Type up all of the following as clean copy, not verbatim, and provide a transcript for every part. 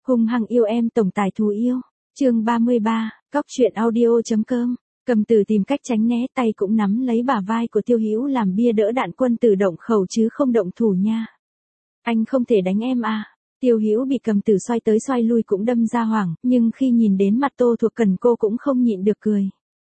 Hung hăng yêu em tổng tài thú yêu. Chương 33, Cóc truyện audio.com. Cầm Tử tìm cách tránh né, tay cũng nắm lấy bả vai của Tiêu Hữu làm bia đỡ đạn. Quân Tử động khẩu chứ không động thủ nha. Anh không thể đánh em à? Tiêu Hữu bị Cầm Tử xoay tới xoay lui cũng đâm ra hoảng, nhưng khi nhìn đến mặt Tô Thuộc Cần cô cũng không nhịn được cười.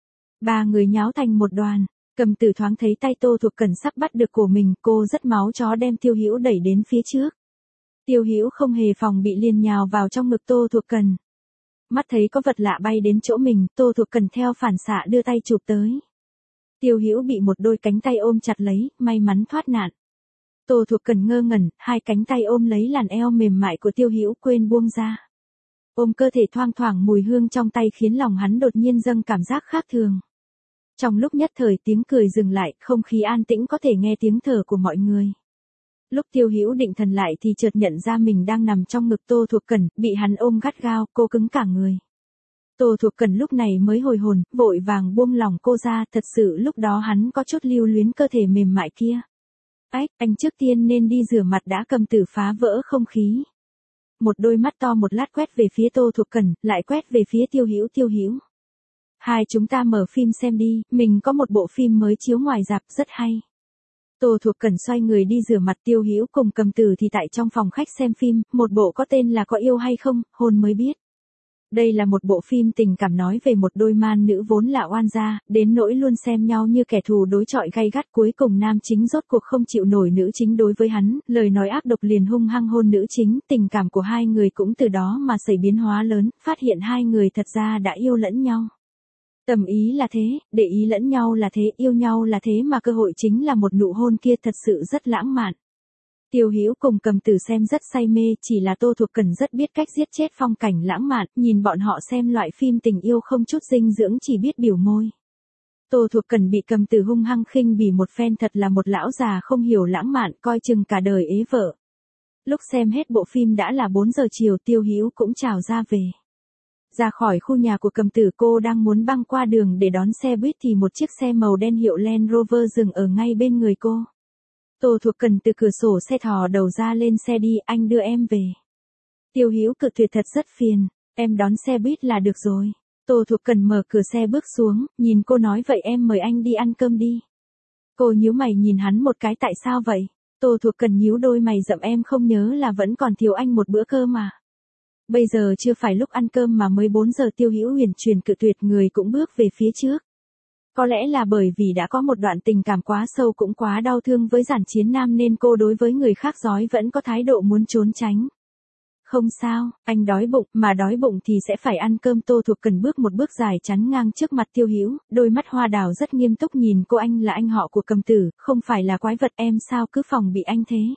Ba người nháo thành một đoàn. Cầm Tử thoáng thấy tay Tô Thuộc Cần sắp bắt được cổ mình, cô rất máu chó đem Tiêu Hữu đẩy đến phía trước. Tiêu Hữu không hề phòng bị liền nhào vào trong ngực Tô Thuộc Cần. Mắt thấy có vật lạ bay đến chỗ mình, Tô Thuộc Cần theo phản xạ đưa tay chụp tới. Tiêu Hữu bị một đôi cánh tay ôm chặt lấy, may mắn thoát nạn. Tô Thuộc Cần ngơ ngẩn, hai cánh tay ôm lấy làn eo mềm mại của Tiêu Hữu quên buông ra. Ôm cơ thể thoang thoảng mùi hương trong tay khiến lòng hắn đột nhiên dâng cảm giác khác thường. Trong lúc nhất thời tiếng cười dừng lại, không khí an tĩnh có thể nghe tiếng thở của mọi người. Lúc Tiêu Hữu định thần lại thì chợt nhận ra mình đang nằm trong ngực Tô Thuộc Cần, bị hắn ôm gắt gao, cô cứng cả người. Tô Thuộc Cần lúc này mới hồi hồn, vội vàng buông lòng cô ra, thật sự lúc đó hắn có chút lưu luyến cơ thể mềm mại kia. Ách, anh trước tiên nên đi rửa mặt đã. Cầm Tử phá vỡ không khí. Một đôi mắt to một lát quét về phía Tô Thuộc Cần, lại quét về phía Tiêu Hữu. Tiêu Hữu, hai chúng ta mở phim xem đi, mình có một bộ phim mới chiếu ngoài rạp rất hay. Tô Thuộc Cần xoay người đi rửa mặt. Tiêu Hữu cùng Cầm Tử thì tại trong phòng khách xem phim, một bộ có tên là Có yêu hay không, hôn mới biết. Đây là một bộ phim tình cảm nói về một đôi man nữ vốn là oan gia, đến nỗi luôn xem nhau như kẻ thù đối chọi gay gắt. Cuối cùng nam chính rốt cuộc không chịu nổi nữ chính đối với hắn, lời nói ác độc liền hung hăng hôn nữ chính. Tình cảm của hai người cũng từ đó mà xảy biến hóa lớn, phát hiện hai người thật ra đã yêu lẫn nhau. Tầm ý là thế, để ý lẫn nhau là thế, yêu nhau là thế mà cơ hội chính là một nụ hôn kia thật sự rất lãng mạn. Tiêu Hữu cùng Cầm Tử xem rất say mê, chỉ là Tô Thuộc Cần rất biết cách giết chết phong cảnh lãng mạn, nhìn bọn họ xem loại phim tình yêu không chút dinh dưỡng chỉ biết biểu môi. Tô Thuộc Cần bị Cầm Tử hung hăng khinh bỉ một phen, thật là một lão già không hiểu lãng mạn, coi chừng cả đời ế vợ. Lúc xem hết bộ phim đã là 4 giờ chiều, Tiêu Hữu cũng chào ra về. Ra khỏi khu nhà của Cầm Tử, cô đang muốn băng qua đường để đón xe buýt thì một chiếc xe màu đen hiệu Land Rover dừng ở ngay bên người cô. Tô Thuộc Cần từ cửa sổ xe thò đầu ra, lên xe đi, anh đưa em về. Tiêu Hữu cự tuyệt, thật rất phiền, em đón xe buýt là được rồi. Tô Thuộc Cần mở cửa xe bước xuống, nhìn cô nói vậy em mời anh đi ăn cơm đi. Cô nhíu mày nhìn hắn một cái, tại sao vậy? Tô Thuộc Cần nhíu đôi mày rậm, em không nhớ là vẫn còn thiếu anh một bữa cơm mà. Bây giờ chưa phải lúc ăn cơm mà mới 4 giờ. Tiêu Hữu huyền chuyển cự tuyệt, người cũng bước về phía trước. Có lẽ là bởi vì đã có một đoạn tình cảm quá sâu cũng quá đau thương với Giản Chiến Nam nên cô đối với người khác rói vẫn có thái độ muốn trốn tránh. Không sao, anh đói bụng, mà đói bụng thì sẽ phải ăn cơm. Tô Thuộc Cần bước một bước dài chắn ngang trước mặt Tiêu Hữu, đôi mắt hoa đào rất nghiêm túc nhìn cô. Anh là anh họ của Cầm Tử, không phải là quái vật, em sao cứ phòng bị anh thế?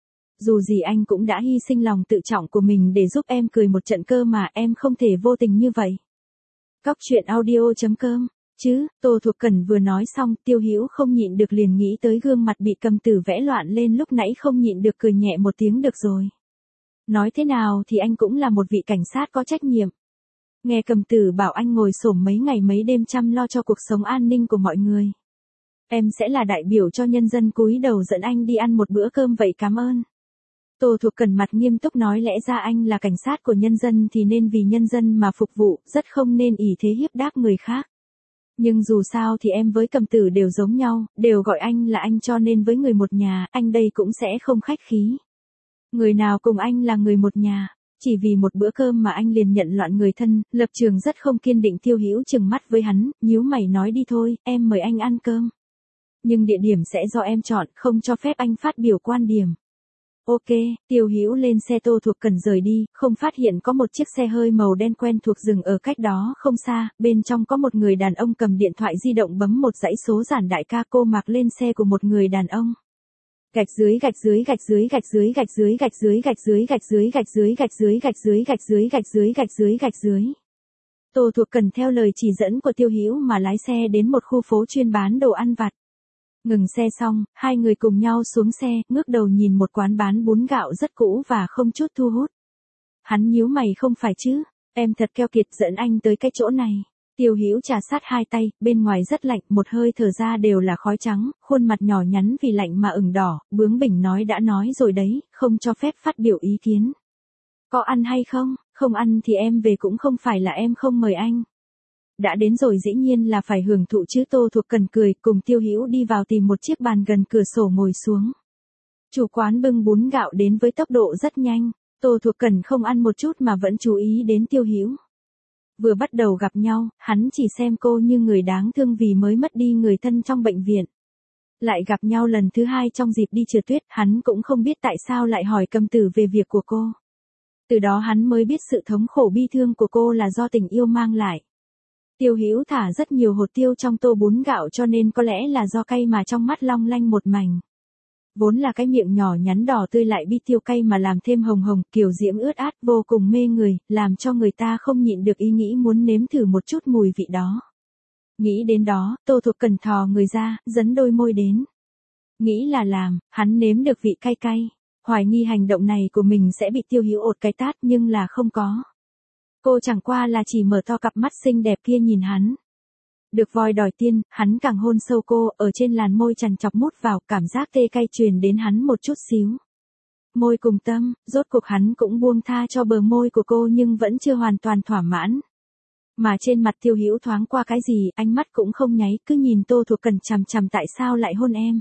Dù gì anh cũng đã hy sinh lòng tự trọng của mình để giúp em cười một trận cơ mà, em không thể vô tình như vậy. Cóc truyện audio.com. Chứ, Tô Thuộc Cần vừa nói xong, Tiêu Hữu không nhịn được liền nghĩ tới gương mặt bị Cầm Tử vẽ loạn lên lúc nãy, không nhịn được cười nhẹ một tiếng. Được rồi. Nói thế nào thì anh cũng là một vị cảnh sát có trách nhiệm. Nghe Cầm Tử bảo anh ngồi xổm mấy ngày mấy đêm chăm lo cho cuộc sống an ninh của mọi người. Em sẽ là đại biểu cho nhân dân cúi đầu dẫn anh đi ăn một bữa cơm vậy, cảm ơn. Tô Thuộc Cần mặt nghiêm túc nói, lẽ ra anh là cảnh sát của nhân dân thì nên vì nhân dân mà phục vụ, rất không nên ỷ thế hiếp đáp người khác. Nhưng dù sao thì em với Cầm Tử đều giống nhau, đều gọi anh là anh, cho nên với người một nhà, anh đây cũng sẽ không khách khí. Người nào cùng anh là người một nhà, chỉ vì một bữa cơm mà anh liền nhận loạn người thân, lập trường rất không kiên định. Tiêu Hữu trừng mắt với hắn, nhíu mày nói, đi thôi, em mời anh ăn cơm. Nhưng địa điểm sẽ do em chọn, không cho phép anh phát biểu quan điểm. Ok, Tiêu Hữu lên xe. Tô Thuộc Cần rời đi, không phát hiện có một chiếc xe hơi màu đen quen thuộc dừng ở cách đó không xa, bên trong có một người đàn ông cầm điện thoại di động bấm một dãy số. Giản đại ca. Cô mặc lên xe của một người đàn ông. Gạch dưới gạch dưới gạch dưới gạch dưới gạch dưới gạch dưới gạch dưới gạch dưới gạch dưới gạch dưới gạch dưới gạch dưới gạch dưới gạch dưới gạch dưới. Tô Thuộc Cần theo lời chỉ dẫn của Tiêu Hữu mà lái xe đến một khu phố chuyên bán đồ ăn vặt. Ngừng xe xong, hai người cùng nhau xuống xe, ngước đầu nhìn một quán bán bún gạo rất cũ và không chút thu hút. Hắn nhíu mày, không phải chứ, em thật keo kiệt, dẫn anh tới cái chỗ này. Tiêu Hữu trà sát hai tay, bên ngoài rất lạnh, một hơi thở ra đều là khói trắng, khuôn mặt nhỏ nhắn vì lạnh mà ửng đỏ, bướng bỉnh nói, đã nói rồi đấy, không cho phép phát biểu ý kiến. Có ăn hay không? Không ăn thì em về cũng không phải là em không mời anh. Đã đến rồi dĩ nhiên là phải hưởng thụ chứ. Tô Thuộc Cần cười cùng Tiêu Hữu đi vào tìm một chiếc bàn gần cửa sổ ngồi xuống. Chủ quán bưng bún gạo đến với tốc độ rất nhanh. Tô Thuộc Cần không ăn một chút mà vẫn chú ý đến Tiêu Hữu. Vừa bắt đầu gặp nhau, hắn chỉ xem cô như người đáng thương vì mới mất đi người thân trong bệnh viện. Lại gặp nhau lần thứ hai trong dịp đi trượt tuyết, hắn cũng không biết tại sao lại hỏi Cầm Tử về việc của cô. Từ đó hắn mới biết sự thống khổ bi thương của cô là do tình yêu mang lại. Tiêu Hữu thả rất nhiều hột tiêu trong tô bún gạo cho nên có lẽ là do cay mà trong mắt long lanh một mảnh. Vốn là cái miệng nhỏ nhắn đỏ tươi lại bi tiêu cay mà làm thêm hồng hồng, kiểu diễm ướt át vô cùng mê người, làm cho người ta không nhịn được ý nghĩ muốn nếm thử một chút mùi vị đó. Nghĩ đến đó, Tô Thuộc Cần thò người ra, dấn đôi môi đến. Nghĩ là làm, hắn nếm được vị cay cay. Hoài nghi hành động này của mình sẽ bị Tiêu Hữu ột cái tát nhưng là không có. Cô chẳng qua là chỉ mở to cặp mắt xinh đẹp kia nhìn hắn. Được voi đòi tiên, hắn càng hôn sâu cô, ở trên làn môi chằn chọc mút vào, cảm giác tê cay truyền đến hắn một chút xíu. Môi cùng tâm, rốt cuộc hắn cũng buông tha cho bờ môi của cô nhưng vẫn chưa hoàn toàn thỏa mãn. Mà trên mặt Tiêu Hữu thoáng qua cái gì, ánh mắt cũng không nháy, cứ nhìn Tô Thuộc Cần chằm chằm. Tại sao lại hôn em?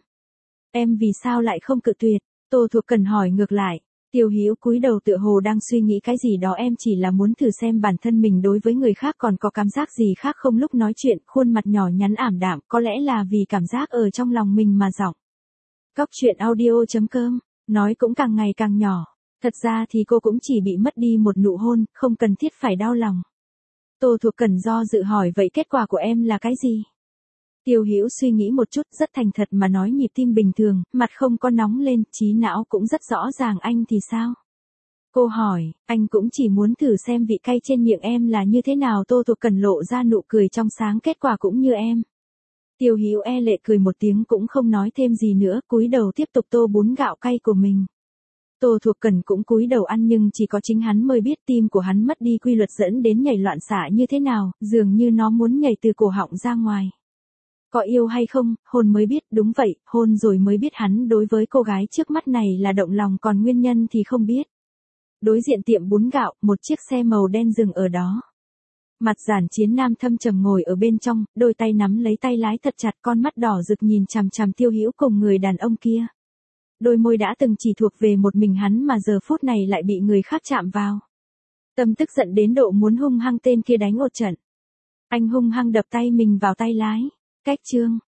Em vì sao lại không cự tuyệt? Tô Thuộc Cần hỏi ngược lại. Tiêu Hữu cúi đầu tựa hồ đang suy nghĩ cái gì đó. Em chỉ là muốn thử xem bản thân mình đối với người khác còn có cảm giác gì khác không. Lúc nói chuyện, khuôn mặt nhỏ nhắn ảm đạm, có lẽ là vì cảm giác ở trong lòng mình mà giọng. Cóc truyện audio.com, nói cũng càng ngày càng nhỏ. Thật ra thì cô cũng chỉ bị mất đi một nụ hôn, không cần thiết phải đau lòng. Tô Thuộc Cần do dự hỏi vậy kết quả của em là cái gì? Tiêu Hữu suy nghĩ một chút, rất thành thật mà nói, nhịp tim bình thường, mặt không có nóng lên, trí não cũng rất rõ ràng. Anh thì sao? Cô hỏi, anh cũng chỉ muốn thử xem vị cay trên miệng em là như thế nào. Tô Thuộc Cần lộ ra nụ cười trong sáng, kết quả cũng như em. Tiêu Hữu e lệ cười một tiếng cũng không nói thêm gì nữa, cúi đầu tiếp tục tô bún gạo cay của mình. Tô Thuộc Cần cũng cúi đầu ăn nhưng chỉ có chính hắn mới biết tim của hắn mất đi quy luật dẫn đến nhảy loạn xạ như thế nào, dường như nó muốn nhảy từ cổ họng ra ngoài. Có yêu hay không, hôn mới biết. Đúng vậy, hôn rồi mới biết hắn đối với cô gái trước mắt này là động lòng, còn nguyên nhân thì không biết. Đối diện tiệm bún gạo, một chiếc xe màu đen dừng ở đó. Mặt Giản Chiến Nam thâm trầm ngồi ở bên trong, đôi tay nắm lấy tay lái thật chặt, con mắt đỏ rực nhìn chằm chằm Tiêu Hữu cùng người đàn ông kia. Đôi môi đã từng chỉ thuộc về một mình hắn mà giờ phút này lại bị người khác chạm vào. Tâm tức giận đến độ muốn hung hăng tên kia đánh một trận. Anh hung hăng đập tay mình vào tay lái. Cách chương